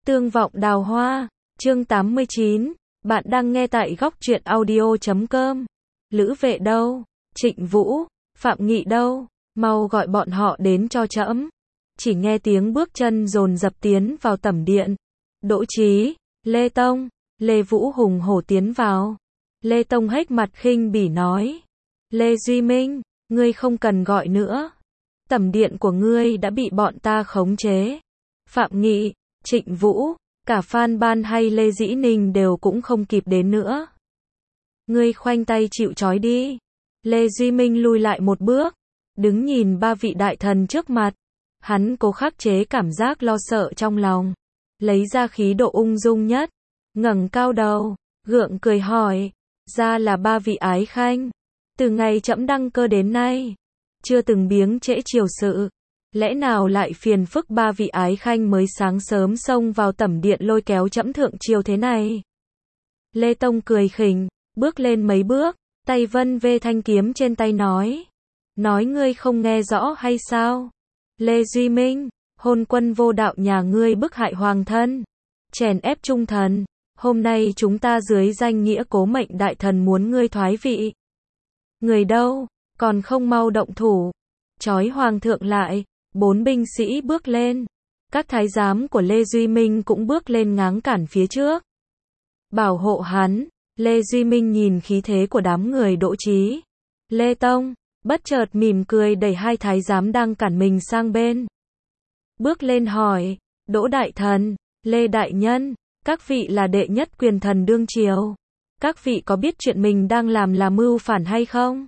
Tương vọng đào hoa, chương 89, bạn đang nghe tại góc truyện audio.com. Lữ Vệ đâu? Trịnh Vũ, Phạm Nghị đâu? Mau gọi bọn họ đến cho trẫm. Chỉ nghe tiếng bước chân dồn dập tiến vào tẩm điện. Đỗ Chí, Lê Tông, Lê Vũ hùng hổ tiến vào. Lê Tông hếch mặt khinh bỉ nói. Lê Duy Minh, ngươi không cần gọi nữa. Tẩm điện của ngươi đã bị bọn ta khống chế. Phạm Nghị, Trịnh Vũ, cả Phan Ban hay Lê Dĩ Ninh đều cũng không kịp đến nữa. Ngươi khoanh tay chịu trói đi. Lê Duy Minh lùi lại một bước, đứng nhìn ba vị đại thần trước mặt. Hắn cố khắc chế cảm giác lo sợ trong lòng, lấy ra khí độ ung dung nhất, ngẩng cao đầu, gượng cười hỏi, ra là ba vị ái khanh. Từ ngày trẫm đăng cơ đến nay, chưa từng biếng trễ triều sự. Lẽ nào lại phiền phức ba vị ái khanh mới sáng sớm xông vào tẩm điện lôi kéo trẫm thượng triều thế này? Lê Tông cười khỉnh, bước lên mấy bước, tay vân vê thanh kiếm trên tay nói. Nói ngươi không nghe rõ hay sao? Lê Duy Minh, hôn quân vô đạo nhà ngươi bức hại hoàng thân, chèn ép trung thần. Hôm nay chúng ta dưới danh nghĩa cố mệnh đại thần muốn ngươi thoái vị. Người đâu, còn không mau động thủ. Trói hoàng thượng lại. 4 binh sĩ bước lên. Các thái giám của Lê Duy Minh cũng bước lên ngáng cản phía trước. Bảo hộ hắn. Lê Duy Minh nhìn khí thế của đám người Đỗ Chí, Lê Tông, bất chợt mỉm cười đẩy hai thái giám đang cản mình sang bên. Bước lên hỏi, Đỗ Đại Thần, Lê Đại Nhân, các vị là đệ nhất quyền thần đương triều. Các vị có biết chuyện mình đang làm là mưu phản hay không?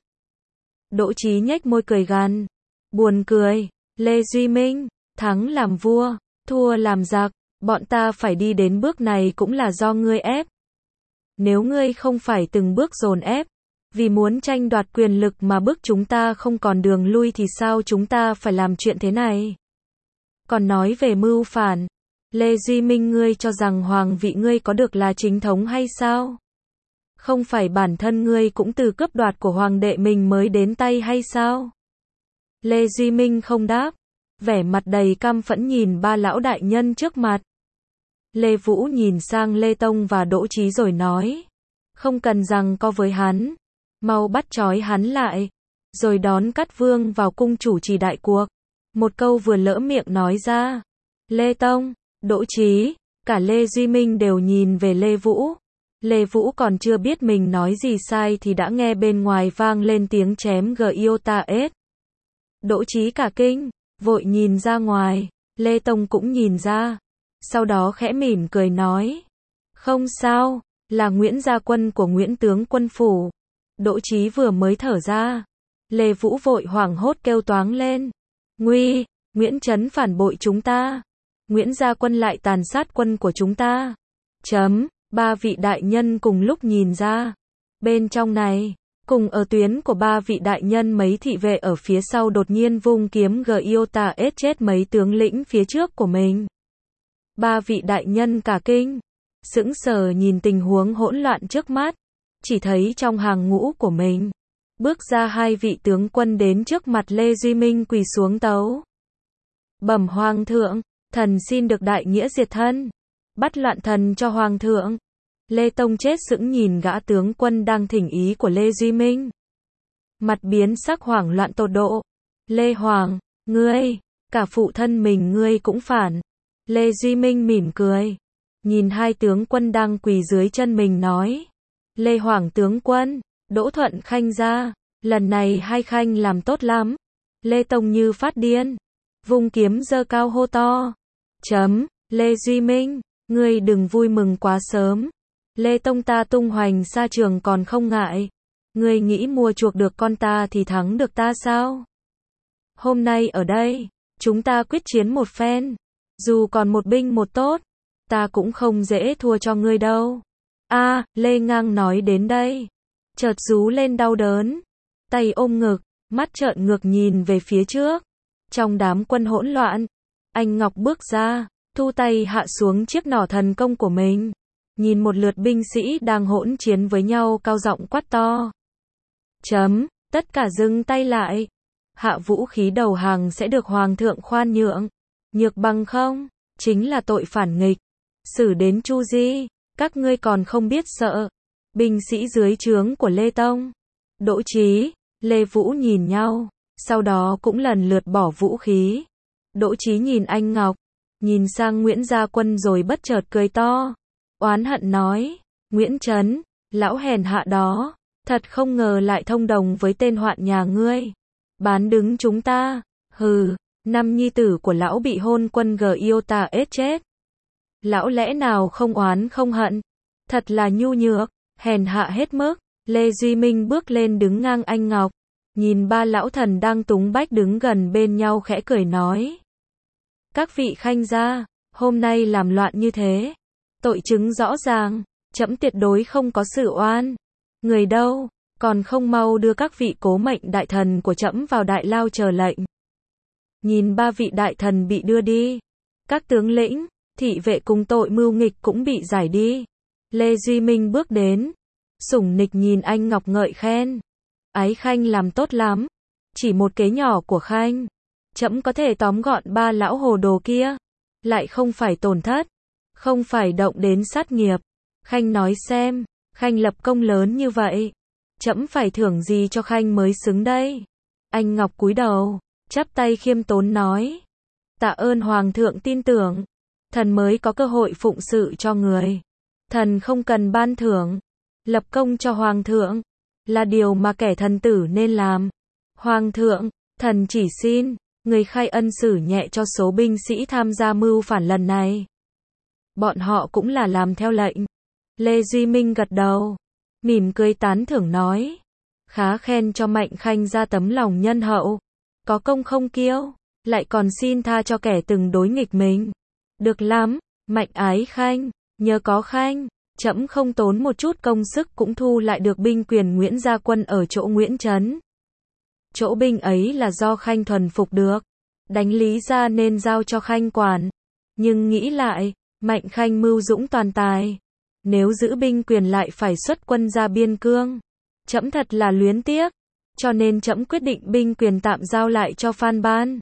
Đỗ Chí nhếch môi cười gằn, buồn cười. Lê Duy Minh, thắng làm vua, thua làm giặc, bọn ta phải đi đến bước này cũng là do ngươi ép. Nếu ngươi không phải từng bước dồn ép, vì muốn tranh đoạt quyền lực mà bức chúng ta không còn đường lui thì sao chúng ta phải làm chuyện thế này? Còn nói về mưu phản, Lê Duy Minh ngươi cho rằng hoàng vị ngươi có được là chính thống hay sao? Không phải bản thân ngươi cũng từ cướp đoạt của hoàng đệ mình mới đến tay hay sao? Lê Duy Minh không đáp, vẻ mặt đầy căm phẫn nhìn ba lão đại nhân trước mặt. Lê Vũ nhìn sang Lê Tông và Đỗ Chí rồi nói, không cần giằng co với hắn, mau bắt trói hắn lại, rồi đón Cát Vương vào cung chủ trì đại cuộc. Một câu vừa lỡ miệng nói ra, Lê Tông, Đỗ Chí, cả Lê Duy Minh đều nhìn về Lê Vũ. Lê Vũ còn chưa biết mình nói gì sai thì đã nghe bên ngoài vang lên tiếng chém Giota-S. Đỗ Chí cả kinh, vội nhìn ra ngoài, Lê Tông cũng nhìn ra, sau đó khẽ mỉm cười nói, không sao, là Nguyễn gia quân của Nguyễn tướng quân phủ. Đỗ Chí vừa mới thở ra, Lê Vũ vội hoảng hốt kêu toáng lên, nguy, Nguyễn Trấn phản bội chúng ta, Nguyễn gia quân lại tàn sát quân của chúng ta. Ba vị đại nhân cùng lúc nhìn ra, bên trong này, cùng ở tuyến của ba vị đại nhân mấy thị vệ ở phía sau đột nhiên vung kiếm Giota-S chết mấy tướng lĩnh phía trước của mình. Ba vị đại nhân cả kinh, sững sờ nhìn tình huống hỗn loạn trước mắt, chỉ thấy trong hàng ngũ của mình, bước ra hai vị tướng quân đến trước mặt Lê Duy Minh quỳ xuống tấu. Bẩm hoàng thượng, thần xin được đại nghĩa diệt thân, bắt loạn thần cho hoàng thượng. Lê Tông chết sững nhìn gã tướng quân đang thỉnh ý của Lê Duy Minh. Mặt biến sắc hoảng loạn tột độ. Lê Hoàng, ngươi, cả phụ thân mình ngươi cũng phản. Lê Duy Minh mỉm cười, nhìn hai tướng quân đang quỳ dưới chân mình nói. Lê Hoàng tướng quân, Đỗ Thuận Khanh ra, lần này hai khanh làm tốt lắm. Lê Tông như phát điên, vung kiếm giơ cao hô to. Lê Duy Minh, ngươi đừng vui mừng quá sớm. Lê Tông ta tung hoành xa trường còn không ngại. Ngươi nghĩ mua chuộc được con ta thì thắng được ta sao? Hôm nay ở đây, chúng ta quyết chiến một phen. Dù còn một binh một tốt, ta cũng không dễ thua cho ngươi đâu. Lê Ngang nói đến đây, chợt rú lên đau đớn, tay ôm ngực, mắt trợn ngược nhìn về phía trước. Trong đám quân hỗn loạn, anh Ngọc bước ra, thu tay hạ xuống chiếc nỏ thần công của mình. Nhìn một lượt binh sĩ đang hỗn chiến với nhau cao giọng quát to. Tất cả dừng tay lại. Hạ vũ khí đầu hàng sẽ được hoàng thượng khoan nhượng. Nhược bằng không, chính là tội phản nghịch. xử đến Chu Di, các ngươi còn không biết sợ. Binh sĩ dưới trướng của Lê Tông, Đỗ Chí, Lê Vũ nhìn nhau, sau đó cũng lần lượt bỏ vũ khí. Đỗ Chí nhìn anh Ngọc, nhìn sang Nguyễn Gia Quân rồi bất chợt cười to, oán hận nói, Nguyễn Trấn, lão hèn hạ đó, thật không ngờ lại thông đồng với tên hoạn nhà ngươi. Bán đứng chúng ta, hừ, năm nhi tử của lão bị hôn quân Giota ết chết. Lão lẽ nào không oán không hận, thật là nhu nhược, hèn hạ hết mức. Lê Duy Minh bước lên đứng ngang anh Ngọc, nhìn ba lão thần đang túng bách đứng gần bên nhau khẽ cười nói. Các vị khanh gia, hôm nay làm loạn như thế, tội chứng rõ ràng, trẫm tuyệt đối không có sự oan. Người đâu, còn không mau đưa các vị cố mệnh đại thần của trẫm vào đại lao chờ lệnh. Nhìn ba vị đại thần bị đưa đi, các tướng lĩnh, thị vệ cùng tội mưu nghịch cũng bị giải đi. Lê Duy Minh bước đến, sủng nịch nhìn anh Ngọc ngợi khen. Ái khanh làm tốt lắm, chỉ một kế nhỏ của khanh, trẫm có thể tóm gọn ba lão hồ đồ kia, lại không phải tổn thất, không phải động đến sát nghiệp. Khanh nói xem, khanh lập công lớn như vậy, trẫm phải thưởng gì cho khanh mới xứng đây? Anh Ngọc cúi đầu, chắp tay khiêm tốn nói, tạ ơn hoàng thượng tin tưởng, thần mới có cơ hội phụng sự cho người. Thần không cần ban thưởng, lập công cho hoàng thượng là điều mà kẻ thần tử nên làm. Hoàng thượng, thần chỉ xin người khai ân xử nhẹ cho số binh sĩ tham gia mưu phản lần này. Bọn họ cũng là làm theo lệnh. Lê Duy Minh gật đầu, mỉm cười tán thưởng nói, khá khen cho Mạnh khanh ra tấm lòng nhân hậu, có công không kiêu, lại còn xin tha cho kẻ từng đối nghịch mình. Được lắm, Mạnh ái khanh, nhờ có khanh, trẫm không tốn một chút công sức cũng thu lại được binh quyền Nguyễn Gia Quân ở chỗ Nguyễn Trấn. Chỗ binh ấy là do khanh thuần phục được, đánh lý ra nên giao cho khanh quản. Nhưng nghĩ lại, Mạnh khanh mưu dũng toàn tài, nếu giữ binh quyền lại phải xuất quân ra biên cương, trẫm thật là luyến tiếc, cho nên trẫm quyết định binh quyền tạm giao lại cho Phan Ban.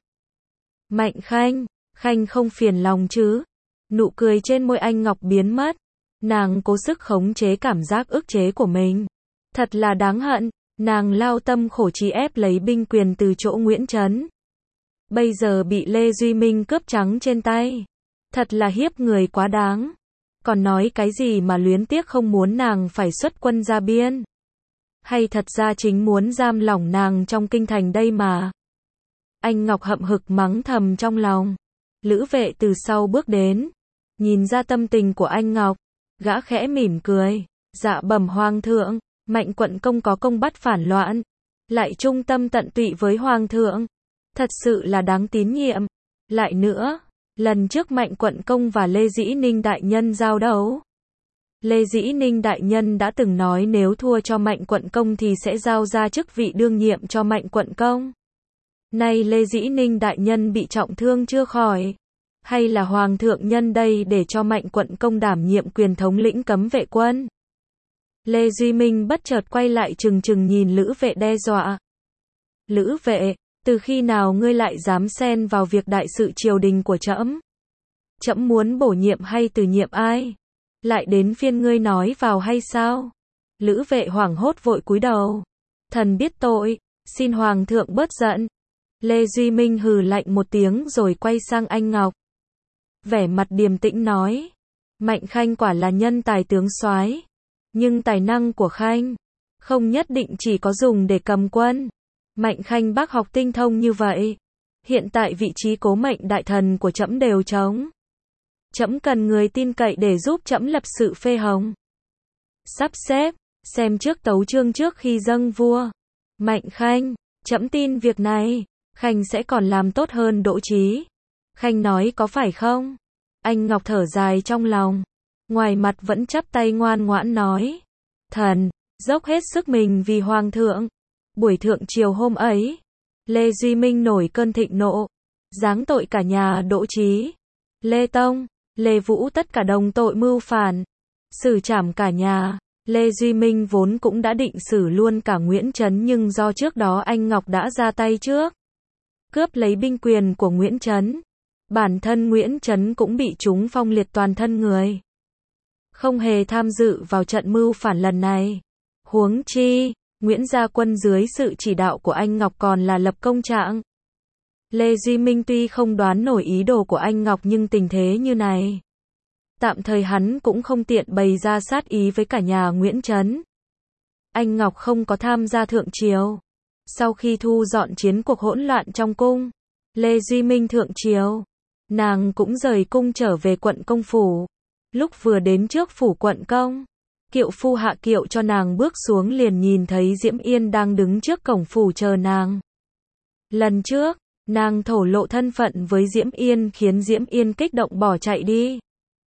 Mạnh khanh, khanh không phiền lòng chứ? Nụ cười trên môi anh Ngọc biến mất, nàng cố sức khống chế cảm giác ức chế của mình. Thật là đáng hận, nàng lao tâm khổ trí ép lấy binh quyền từ chỗ Nguyễn Trấn. Bây giờ bị Lê Duy Minh cướp trắng trên tay. Thật là hiếp người quá đáng. Còn nói cái gì mà luyến tiếc không muốn nàng phải xuất quân ra biên. Hay thật ra chính muốn giam lỏng nàng trong kinh thành đây mà. Anh Ngọc hậm hực mắng thầm trong lòng. Lữ vệ từ sau bước đến, nhìn ra tâm tình của anh Ngọc, gã khẽ mỉm cười, dạ bẩm hoàng thượng, Mạnh quận công có công bắt phản loạn, lại trung tâm tận tụy với hoàng thượng, thật sự là đáng tín nhiệm. Lại nữa, lần trước Mạnh quận công và Lê Dĩ Ninh đại nhân giao đấu, Lê Dĩ Ninh đại nhân đã từng nói nếu thua cho Mạnh quận công thì sẽ giao ra chức vị đương nhiệm cho Mạnh quận công. Nay Lê Dĩ Ninh đại nhân bị trọng thương chưa khỏi, hay là hoàng thượng nhân đây để cho Mạnh quận công đảm nhiệm quyền thống lĩnh cấm vệ quân? Lê Duy Minh bất chợt quay lại trừng trừng nhìn Lữ vệ đe dọa. Lữ vệ, từ khi nào ngươi lại dám xen vào việc đại sự triều đình của trẫm? Trẫm muốn bổ nhiệm hay từ nhiệm ai? Lại đến phiên ngươi nói vào hay sao? Lữ vệ hoảng hốt vội cúi đầu. Thần biết tội, xin hoàng thượng bớt giận. Lê Duy Minh hừ lạnh một tiếng rồi quay sang anh Ngọc. Vẻ mặt điềm tĩnh nói. Mạnh khanh quả là nhân tài tướng soái, nhưng tài năng của khanh không nhất định chỉ có dùng để cầm quân. Mạnh khanh bác học tinh thông như vậy, hiện tại vị trí cố mệnh đại thần của trẫm đều trống. Trẫm cần người tin cậy để giúp trẫm lập sự phê hồng. Sắp xếp, xem trước tấu chương trước khi dâng vua. Mạnh khanh, trẫm tin việc này, khanh sẽ còn làm tốt hơn Đỗ Chí. Khanh nói có phải không? Anh Ngọc thở dài trong lòng, ngoài mặt vẫn chắp tay ngoan ngoãn nói. Thần, dốc hết sức mình vì hoàng thượng. Buổi thượng triều hôm ấy, Lê Duy Minh nổi cơn thịnh nộ, giáng tội cả nhà Đỗ Chí, Lê Tông, Lê Vũ tất cả đồng tội mưu phản, xử trảm cả nhà. Lê Duy Minh vốn cũng đã định xử luôn cả Nguyễn Trấn nhưng do trước đó anh Ngọc đã ra tay trước, cướp lấy binh quyền của Nguyễn Trấn, Bản thân Nguyễn Trấn cũng bị trúng phong liệt toàn thân người. Không hề tham dự vào trận mưu phản lần này. Huống chi, Nguyễn Gia Quân dưới sự chỉ đạo của anh Ngọc còn là lập công trạng. Lê Duy Minh tuy không đoán nổi ý đồ của anh Ngọc nhưng tình thế như này, tạm thời hắn cũng không tiện bày ra sát ý với cả nhà Nguyễn Trấn. Anh Ngọc không có tham gia thượng triều. Sau khi thu dọn chiến cuộc hỗn loạn trong cung, Lê Duy Minh thượng triều, nàng cũng rời cung trở về quận công phủ. Lúc vừa đến trước phủ quận công, kiệu phu hạ kiệu cho nàng bước xuống liền nhìn thấy Diễm Yên đang đứng trước cổng phủ chờ nàng. Lần trước, nàng thổ lộ thân phận với Diễm Yên khiến Diễm Yên kích động bỏ chạy đi.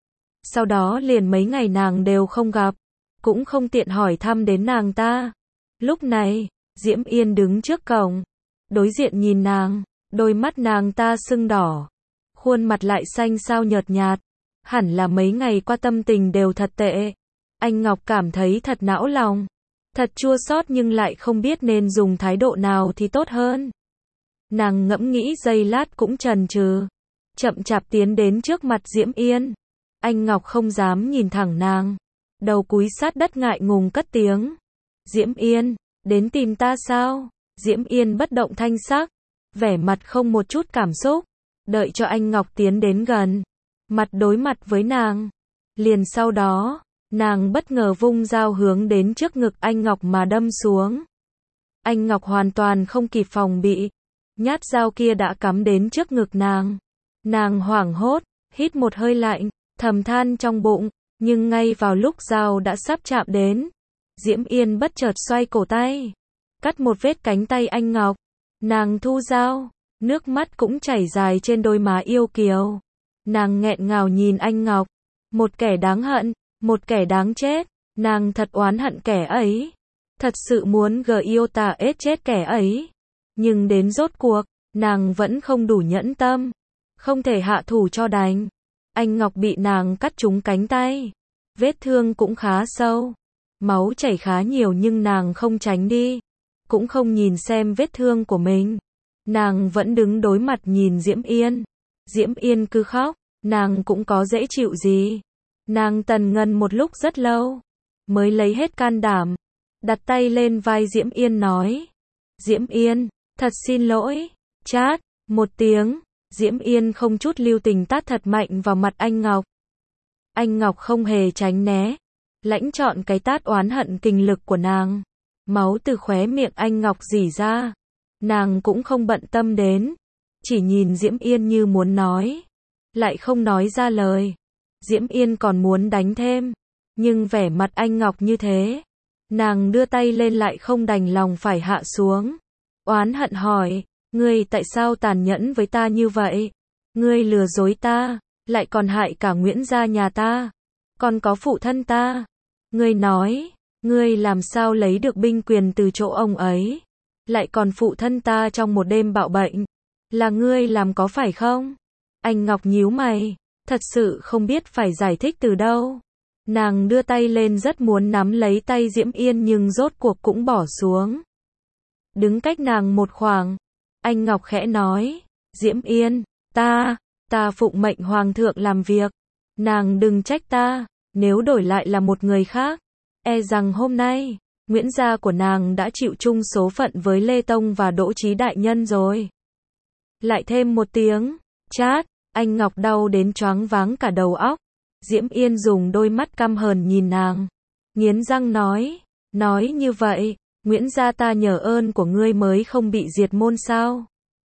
Sau đó liền mấy ngày nàng đều không gặp, cũng không tiện hỏi thăm đến nàng ta. Lúc này, Diễm Yên đứng trước cổng, đối diện nhìn nàng, đôi mắt nàng ta sưng đỏ, khuôn mặt lại xanh xao nhợt nhạt, hẳn là mấy ngày qua tâm tình đều thật tệ. Anh Ngọc cảm thấy thật não lòng, thật chua xót nhưng lại không biết nên dùng thái độ nào thì tốt hơn. Nàng ngẫm nghĩ giây lát cũng chần chừ, chậm chạp tiến đến trước mặt Diễm Yên. Anh Ngọc không dám nhìn thẳng nàng, đầu cúi sát đất ngại ngùng cất tiếng. Diễm Yên, đến tìm ta sao? Diễm Yên bất động thanh sắc, vẻ mặt không một chút cảm xúc, đợi cho anh Ngọc tiến đến gần, mặt đối mặt với nàng. Liền sau đó, nàng bất ngờ vung dao hướng đến trước ngực anh Ngọc mà đâm xuống. Anh Ngọc hoàn toàn không kịp phòng bị, nhát dao kia đã cắm đến trước ngực nàng. Nàng hoảng hốt, hít một hơi lạnh, thầm than trong bụng, nhưng ngay vào lúc dao đã sắp chạm đến, Diễm Yên bất chợt xoay cổ tay, cắt một vết cánh tay anh Ngọc. Nàng thu dao, nước mắt cũng chảy dài trên đôi má yêu kiều. Nàng nghẹn ngào nhìn anh Ngọc, một kẻ đáng hận, một kẻ đáng chết. Nàng thật oán hận kẻ ấy, thật sự muốn yêu tà ết chết kẻ ấy. Nhưng đến rốt cuộc, nàng vẫn không đủ nhẫn tâm, không thể hạ thủ cho đành. Anh Ngọc bị nàng cắt trúng cánh tay, vết thương cũng khá sâu, máu chảy khá nhiều nhưng nàng không tránh đi, cũng không nhìn xem vết thương của mình. Nàng vẫn đứng đối mặt nhìn Diễm Yên. Diễm Yên cứ khóc, nàng cũng có dễ chịu gì. Nàng tần ngần một lúc rất lâu, mới lấy hết can đảm, đặt tay lên vai Diễm Yên nói. Diễm Yên, thật xin lỗi. Chát, một tiếng, Diễm Yên không chút lưu tình tát thật mạnh vào mặt anh Ngọc. Anh Ngọc không hề tránh né, lãnh trọn cái tát oán hận kinh lực của nàng. Máu từ khóe miệng anh Ngọc rỉ ra. Nàng cũng không bận tâm đến, chỉ nhìn Diễm Yên như muốn nói, lại không nói ra lời. Diễm Yên còn muốn đánh thêm, nhưng vẻ mặt anh Ngọc như thế, nàng đưa tay lên lại không đành lòng phải hạ xuống. Oán hận hỏi, ngươi tại sao tàn nhẫn với ta như vậy? Ngươi lừa dối ta, lại còn hại cả Nguyễn gia nhà ta, còn có phụ thân ta. Ngươi nói, ngươi làm sao lấy được binh quyền từ chỗ ông ấy? Lại còn phụ thân ta trong một đêm bạo bệnh, là ngươi làm có phải không? Anh Ngọc nhíu mày, thật sự không biết phải giải thích từ đâu. Nàng đưa tay lên rất muốn nắm lấy tay Diễm Yên nhưng rốt cuộc cũng bỏ xuống. Đứng cách nàng một khoảng, anh Ngọc khẽ nói, Diễm Yên, ta phụng mệnh hoàng thượng làm việc, nàng đừng trách ta, nếu đổi lại là một người khác, e rằng hôm nay, Nguyễn gia của nàng đã chịu chung số phận với Lê Tông và Đỗ Chí đại nhân rồi. Lại thêm một tiếng, chát, anh Ngọc đau đến choáng váng cả đầu óc. Diễm Yên dùng đôi mắt căm hờn nhìn nàng, nghiến răng nói như vậy, Nguyễn gia ta nhờ ơn của ngươi mới không bị diệt môn sao?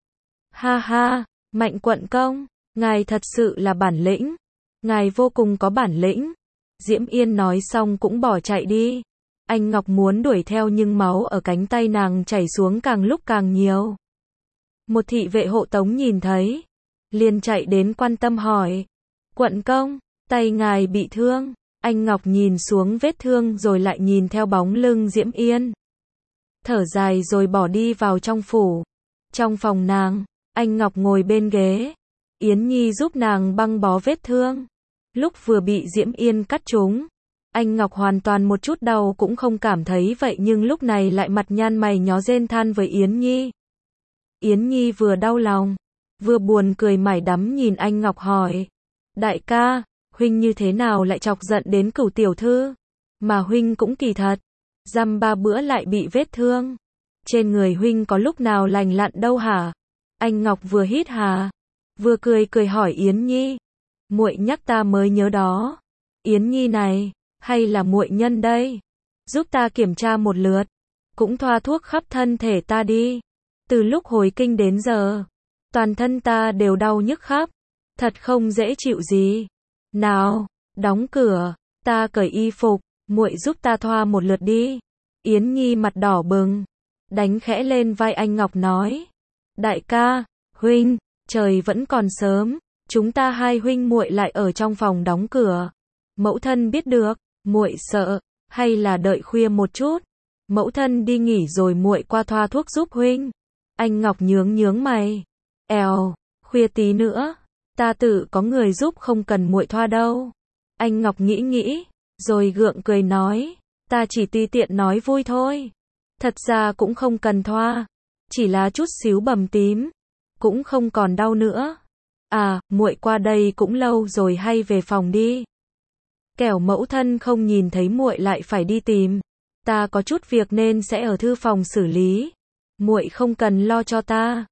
Ha ha, Mạnh quận công, ngài thật sự là bản lĩnh, ngài vô cùng có bản lĩnh. Diễm Yên nói xong cũng bỏ chạy đi. Anh Ngọc muốn đuổi theo nhưng máu ở cánh tay nàng chảy xuống càng lúc càng nhiều. Một thị vệ hộ tống nhìn thấy, liền chạy đến quan tâm hỏi, quận công, tay ngài bị thương. Anh Ngọc nhìn xuống vết thương rồi lại nhìn theo bóng lưng Diễm Yên, thở dài rồi bỏ đi vào trong phủ. Trong phòng nàng, anh Ngọc ngồi bên ghế, Yến Nhi giúp nàng băng bó vết thương. Lúc vừa bị Diễm Yên cắt trúng, anh Ngọc hoàn toàn một chút đau cũng không cảm thấy vậy nhưng lúc này lại mặt nhăn mày nhó rên than với Yến Nhi. Yến Nhi vừa đau lòng, vừa buồn cười mải đắm nhìn anh Ngọc hỏi. Đại ca, huynh như thế nào lại chọc giận đến Cửu tiểu thư? Mà huynh cũng kỳ thật, dăm ba bữa lại bị vết thương. Trên người huynh có lúc nào lành lặn đâu hả? Anh Ngọc vừa hít hà, vừa cười cười hỏi Yến Nhi. Muội nhắc ta mới nhớ đó. Yến Nhi này, hay là muội nhân đây? Giúp ta kiểm tra một lượt, cũng thoa thuốc khắp thân thể ta đi. Từ lúc hồi kinh đến giờ, toàn thân ta đều đau nhức khắp, thật không dễ chịu gì. Nào, đóng cửa, ta cởi y phục, muội giúp ta thoa một lượt đi. Yến Nhi mặt đỏ bừng, đánh khẽ lên vai anh Ngọc nói. Đại ca, huynh, trời vẫn còn sớm, chúng ta hai huynh muội lại ở trong phòng đóng cửa. Mẫu thân biết được, muội sợ, hay là đợi khuya một chút. Mẫu thân đi nghỉ rồi muội qua thoa thuốc giúp huynh. Anh Ngọc nhướng nhướng mày. Khuya tí nữa, ta tự có người giúp không cần muội thoa đâu. Anh Ngọc nghĩ nghĩ, rồi gượng cười nói, ta chỉ tùy tiện nói vui thôi. Thật ra cũng không cần thoa, chỉ là chút xíu bầm tím, cũng không còn đau nữa. À, muội qua đây cũng lâu rồi hay về phòng đi. Kẻo mẫu thân không nhìn thấy muội lại phải đi tìm. Ta có chút việc nên sẽ ở thư phòng xử lý. Muội không cần lo cho ta.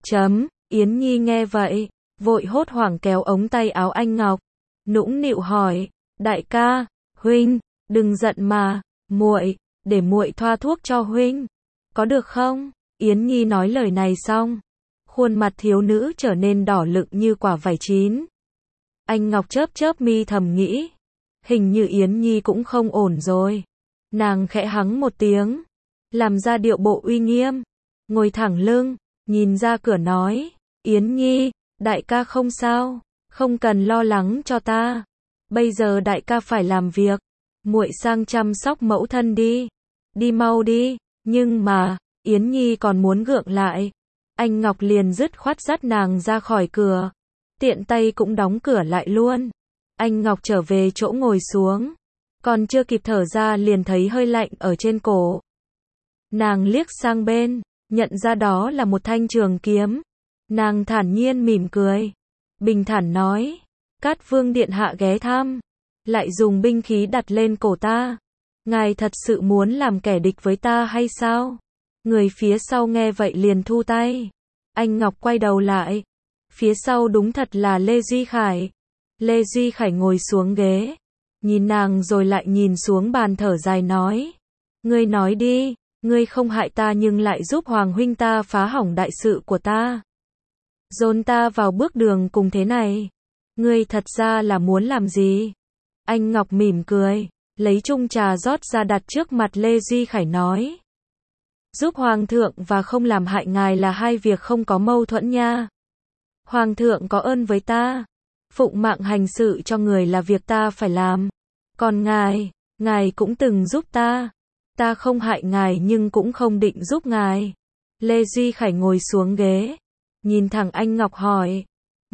Yến Nhi nghe vậy, vội hốt hoảng kéo ống tay áo anh Ngọc, nũng nịu hỏi, đại ca, huynh, đừng giận mà, muội, để muội thoa thuốc cho huynh, có được không? Yến Nhi nói lời này xong, khuôn mặt thiếu nữ trở nên đỏ lựng như quả vải chín. Anh Ngọc chớp chớp mi thầm nghĩ, hình như Yến Nhi cũng không ổn rồi. Nàng khẽ hắng một tiếng, làm ra điệu bộ uy nghiêm, ngồi thẳng lưng, nhìn ra cửa nói, Yến Nhi, đại ca không sao, không cần lo lắng cho ta. Bây giờ đại ca phải làm việc, muội sang chăm sóc mẫu thân đi. Đi mau đi, nhưng mà, Yến Nhi còn muốn gượng lại. Anh Ngọc liền dứt khoát dắt nàng ra khỏi cửa, tiện tay cũng đóng cửa lại luôn. Anh Ngọc trở về chỗ ngồi xuống, còn chưa kịp thở ra liền thấy hơi lạnh ở trên cổ. Nàng liếc sang bên, nhận ra đó là một thanh trường kiếm. Nàng thản nhiên mỉm cười, bình thản nói, Cát Vương điện hạ ghé thăm, lại dùng binh khí đặt lên cổ ta. Ngài thật sự muốn làm kẻ địch với ta hay sao? Người phía sau nghe vậy liền thu tay. Anh Ngọc quay đầu lại, phía sau đúng thật là Lê Duy Khải. Lê Duy Khải ngồi xuống ghế, nhìn nàng rồi lại nhìn xuống bàn thở dài nói, ngươi nói đi, ngươi không hại ta nhưng lại giúp Hoàng huynh ta phá hỏng đại sự của ta. Dồn ta vào bước đường cùng thế này. Ngươi thật ra là muốn làm gì? Anh Ngọc mỉm cười, lấy chung trà rót ra đặt trước mặt Lê Duy Khải nói. Giúp Hoàng thượng và không làm hại ngài là hai việc không có mâu thuẫn nha. Hoàng thượng có ơn với ta, phụng mạng hành sự cho người là việc ta phải làm. Còn ngài cũng từng giúp ta. Ta không hại ngài nhưng cũng không định giúp ngài. Lê Duy Khải ngồi xuống ghế, nhìn thẳng anh Ngọc hỏi,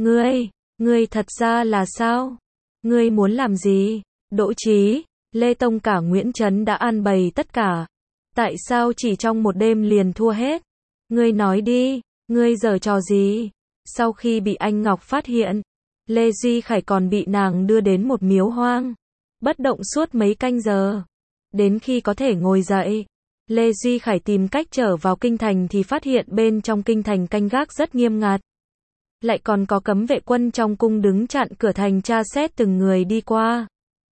ngươi thật ra là sao? Ngươi muốn làm gì? Đỗ Chí, Lê Tông cả Nguyễn Trấn đã an bày tất cả. Tại sao chỉ trong một đêm liền thua hết? Ngươi nói đi, ngươi giở trò gì? Sau khi bị anh Ngọc phát hiện, Lê Duy Khải còn bị nàng đưa đến một miếu hoang, bất động suốt mấy canh giờ. Đến khi có thể ngồi dậy, Lê Duy Khải tìm cách trở vào kinh thành thì phát hiện bên trong kinh thành canh gác rất nghiêm ngặt. Lại còn có cấm vệ quân trong cung đứng chặn cửa thành tra xét từng người đi qua.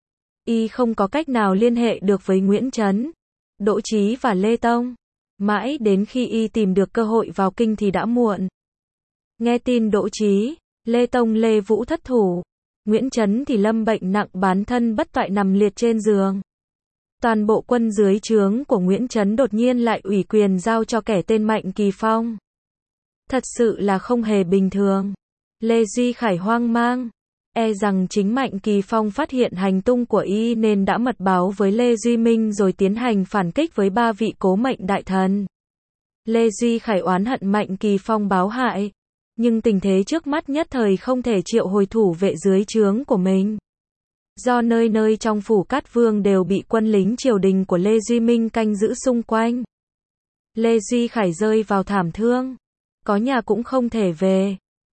Y không có cách nào liên hệ được với Nguyễn Trấn, Đỗ Chí và Lê Tông. Mãi đến khi y tìm được cơ hội vào kinh thì đã muộn. Nghe tin Đỗ Chí, Lê Tông Lê Vũ thất thủ, Nguyễn Trấn thì lâm bệnh nặng bán thân bất toại nằm liệt trên giường. Toàn bộ quân dưới trướng của Nguyễn Trấn đột nhiên lại ủy quyền giao cho kẻ tên Mạnh Kỳ Phong. Thật sự là không hề bình thường. Lê Duy Khải hoang mang, rằng chính Mạnh Kỳ Phong phát hiện hành tung của y nên đã mật báo với Lê Duy Minh rồi tiến hành phản kích với 3 vị cố mệnh đại thần. Lê Duy Khải oán hận Mạnh Kỳ Phong báo hại, nhưng tình thế trước mắt nhất thời không thể triệu hồi thủ vệ dưới trướng của mình. Do nơi nơi trong phủ Cát Vương đều bị quân lính triều đình của Lê Duy Minh canh giữ xung quanh. Lê Duy Khải rơi vào thảm thương, có nhà cũng không thể về.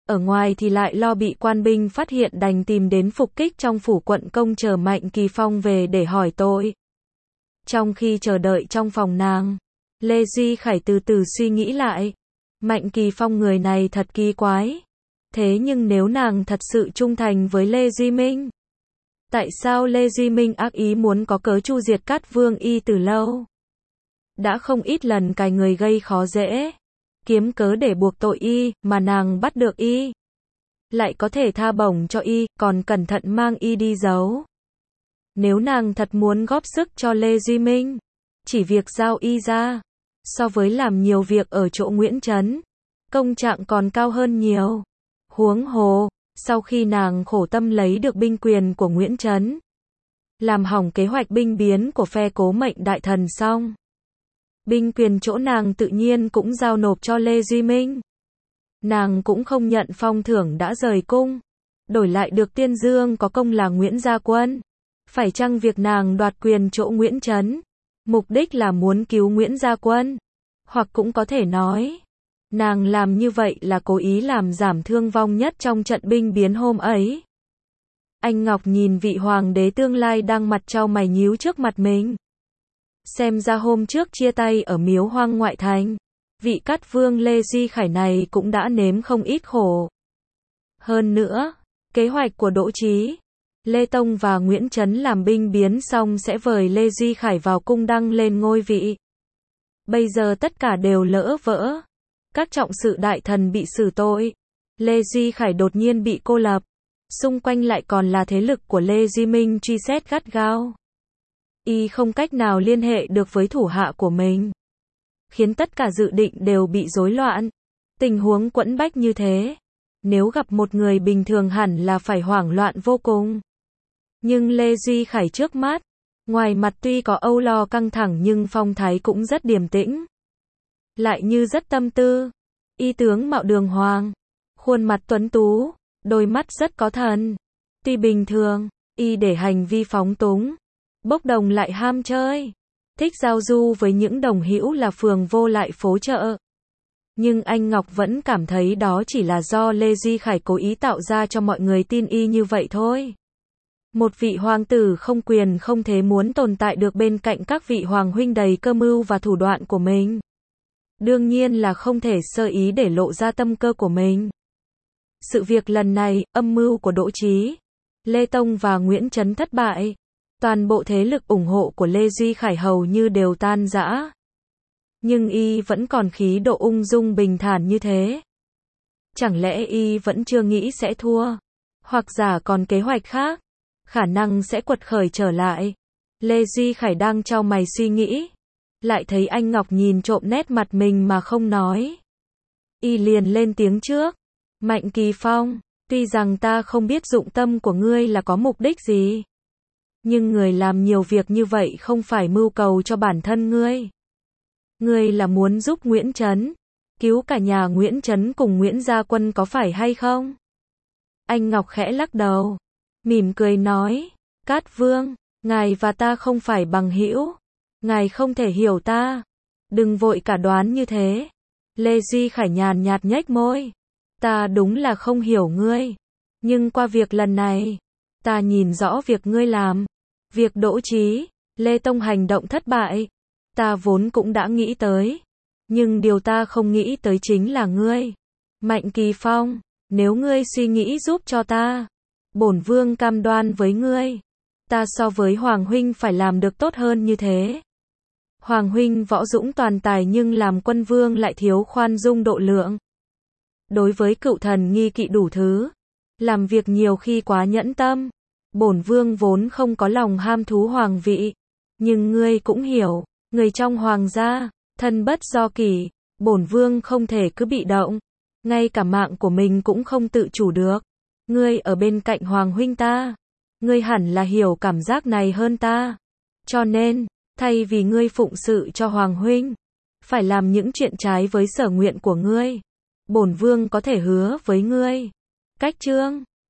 ở ngoài thì lại lo bị quan binh phát hiện đành tìm đến phục kích trong phủ quận công chờ Mạnh Kỳ Phong về để hỏi tội. Trong khi chờ đợi trong phòng nàng, Lê Duy Khải từ từ suy nghĩ lại. Mạnh Kỳ Phong người này thật kỳ quái. Thế nhưng nếu nàng thật sự trung thành với Lê Duy Minh, tại sao Lê Duy Minh ác ý muốn có cớ chu diệt Cát Vương y từ lâu? Đã không ít lần cài người gây khó dễ, kiếm cớ để buộc tội y, mà nàng bắt được y, lại có thể tha bổng cho y, còn cẩn thận mang y đi giấu. Nếu nàng thật muốn góp sức cho Lê Duy Minh, chỉ việc giao y ra, so với làm nhiều việc ở chỗ Nguyễn Trấn, công trạng còn cao hơn nhiều. Huống hồ, sau khi nàng khổ tâm lấy được binh quyền của Nguyễn Trấn, làm hỏng kế hoạch binh biến của phe Cố Mệnh đại thần xong, binh quyền chỗ nàng tự nhiên cũng giao nộp cho Lê Duy Minh. Nàng cũng không nhận phong thưởng đã rời cung, đổi lại được Tiên Dương có công là Nguyễn Gia Quân. Phải chăng việc nàng đoạt quyền chỗ Nguyễn Trấn, mục đích là muốn cứu Nguyễn Gia Quân? Hoặc cũng có thể nói, nàng làm như vậy là cố ý làm giảm thương vong nhất trong trận binh biến hôm ấy. Anh Ngọc nhìn vị hoàng đế tương lai đang mặt trao mày nhíu trước mặt mình. Xem ra hôm trước chia tay ở miếu hoang ngoại thành, vị Cát Vương Lê Duy Khải này cũng đã nếm không ít khổ. Hơn nữa, kế hoạch của Đỗ Trí, Lê Tông và Nguyễn Trấn làm binh biến xong sẽ vời Lê Duy Khải vào cung đăng lên ngôi vị. Bây giờ tất cả đều lỡ vỡ. Các trọng sự đại thần bị xử tội, Lê Duy Khải đột nhiên bị cô lập, xung quanh lại còn là thế lực của Lê Duy Minh truy xét gắt gao. Y không cách nào liên hệ được với thủ hạ của mình, khiến tất cả dự định đều bị rối loạn. Tình huống quẫn bách như thế, nếu gặp một người bình thường hẳn là phải hoảng loạn vô cùng. Nhưng Lê Duy Khải trước mắt, ngoài mặt tuy có âu lo căng thẳng nhưng phong thái cũng rất điềm tĩnh, lại như rất tâm tư. Y tướng mạo đường hoàng, khuôn mặt tuấn tú, đôi mắt rất có thần. Tuy bình thường, y để hành vi phóng túng, bốc đồng lại ham chơi, thích giao du với những đồng hữu là phường vô lại phố chợ. Nhưng anh Ngọc vẫn cảm thấy đó chỉ là do Lê Duy Khải cố ý tạo ra cho mọi người tin y như vậy thôi. Một vị hoàng tử không quyền không thế muốn tồn tại được bên cạnh các vị hoàng huynh đầy cơ mưu và thủ đoạn của mình, đương nhiên là không thể sơ ý để lộ ra tâm cơ của mình. Sự việc lần này, âm mưu của Đỗ Trí, Lê Tông và Nguyễn Trấn thất bại, toàn bộ thế lực ủng hộ của Lê Duy Khải hầu như đều tan rã. Nhưng y vẫn còn khí độ ung dung bình thản như thế. Chẳng lẽ y vẫn chưa nghĩ sẽ thua? Hoặc giả còn kế hoạch khác, khả năng sẽ quật khởi trở lại. Lê Duy Khải đang chau mày suy nghĩ, lại thấy anh Ngọc nhìn trộm nét mặt mình mà không nói. Y liền lên tiếng trước. Mạnh Kỳ Phong, tuy rằng ta không biết dụng tâm của ngươi là có mục đích gì, nhưng người làm nhiều việc như vậy không phải mưu cầu cho bản thân ngươi. Ngươi là muốn giúp Nguyễn Trấn, cứu cả nhà Nguyễn Trấn cùng Nguyễn Gia Quân có phải hay không? Anh Ngọc khẽ lắc đầu, mỉm cười nói, Cát Vương, ngài và ta không phải bằng hữu, ngài không thể hiểu ta, đừng vội cả đoán như thế. Lê Duy Khải nhàn nhạt nhếch môi, ta đúng là không hiểu ngươi, nhưng qua việc lần này, ta nhìn rõ việc ngươi làm. Việc Đỗ Trí, Lê Tông hành động thất bại, ta vốn cũng đã nghĩ tới, nhưng điều ta không nghĩ tới chính là ngươi. Mạnh Kỳ Phong, nếu ngươi suy nghĩ giúp cho ta, bổn vương cam đoan với ngươi, ta so với Hoàng huynh phải làm được tốt hơn như thế. Hoàng huynh võ dũng toàn tài nhưng làm quân vương lại thiếu khoan dung độ lượng. Đối với cựu thần nghi kỵ đủ thứ, làm việc nhiều khi quá nhẫn tâm. Bổn vương vốn không có lòng ham thú hoàng vị, nhưng ngươi cũng hiểu, người trong hoàng gia, thân bất do kỷ, bổn vương không thể cứ bị động, ngay cả mạng của mình cũng không tự chủ được. Ngươi ở bên cạnh hoàng huynh ta, ngươi hẳn là hiểu cảm giác này hơn ta. Cho nên, thay vì ngươi phụng sự cho hoàng huynh, phải làm những chuyện trái với sở nguyện của ngươi, bổn vương có thể hứa với ngươi, cách chương